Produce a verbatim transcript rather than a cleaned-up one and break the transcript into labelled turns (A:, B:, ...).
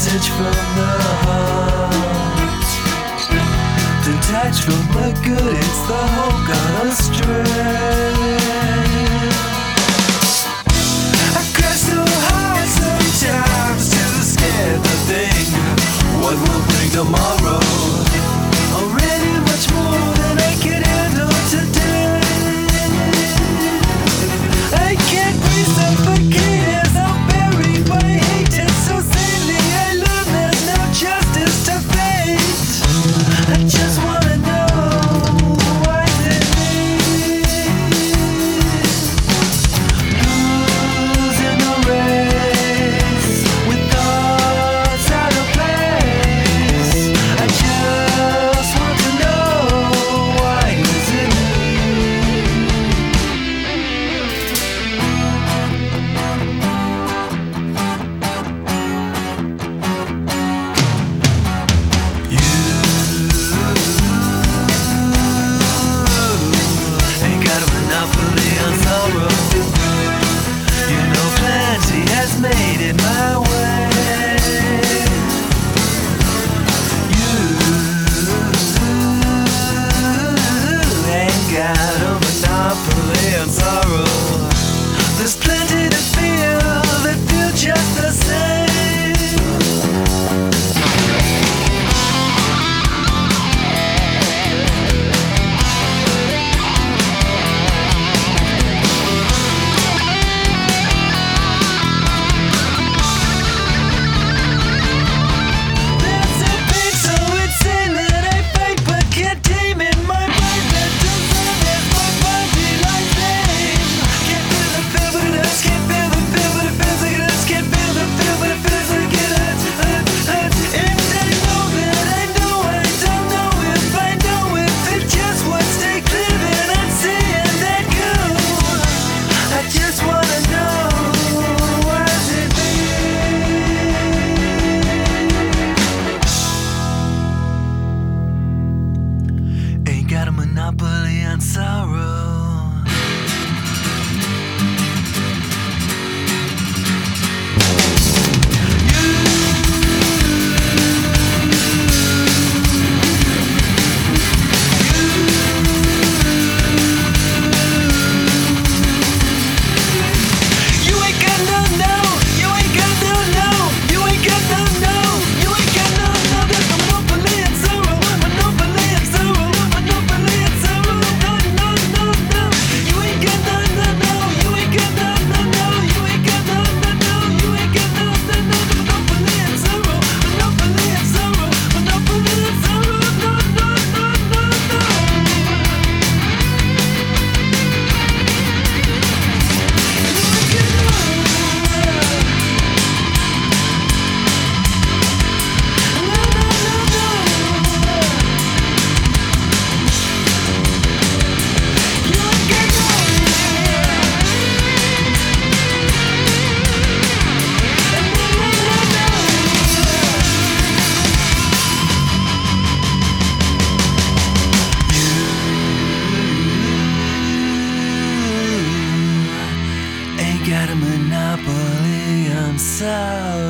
A: message from the heart. Detached from the good, it's the whole gone astray. I cry so hard sometimes, just scared to think what will bring tomorrow. Already much more than I can handle today. I can't breathe, suffocate as I'm buried by hate. And so sadly I learn there's no justice to fate. I just wanna know why is it me? Losing the race with thoughts out of place. I just want to know why is it me? Ain't got a monopoly on sorrow. You know plenty has made it my way. You ain't got a monopoly on sorrow. There's plenty to feel that feel just the same. There's a pain so insane that I fight but can't tame in my mind. That doesn't have my body like flame. Can't feel the feel but it hurts. Can't feel the feel but it feels like it hurts. Can't feel the feel but it feels like it hurts. Hurt, hurt. And I know that I know I don't know if I know if it just would stay clear. Then I'm seeing that go. I just wanna know why is it me? Ain't got a monopoly on sorrow. You ain't got no no, you ain't got no no, you ain't got no no, you ain't got no no. There's a monopoly on sorrow, monopoly on sorrow, monopoly on sorrow. No no no no, you ain't got no no no, you ain't got no no no, you ain't got no no no, you ain't got no no no. Monopoly on sorrow, monopoly on sorrow, monopoly on sorrow. No no no no no. Ain't got a monopoly on sorrow.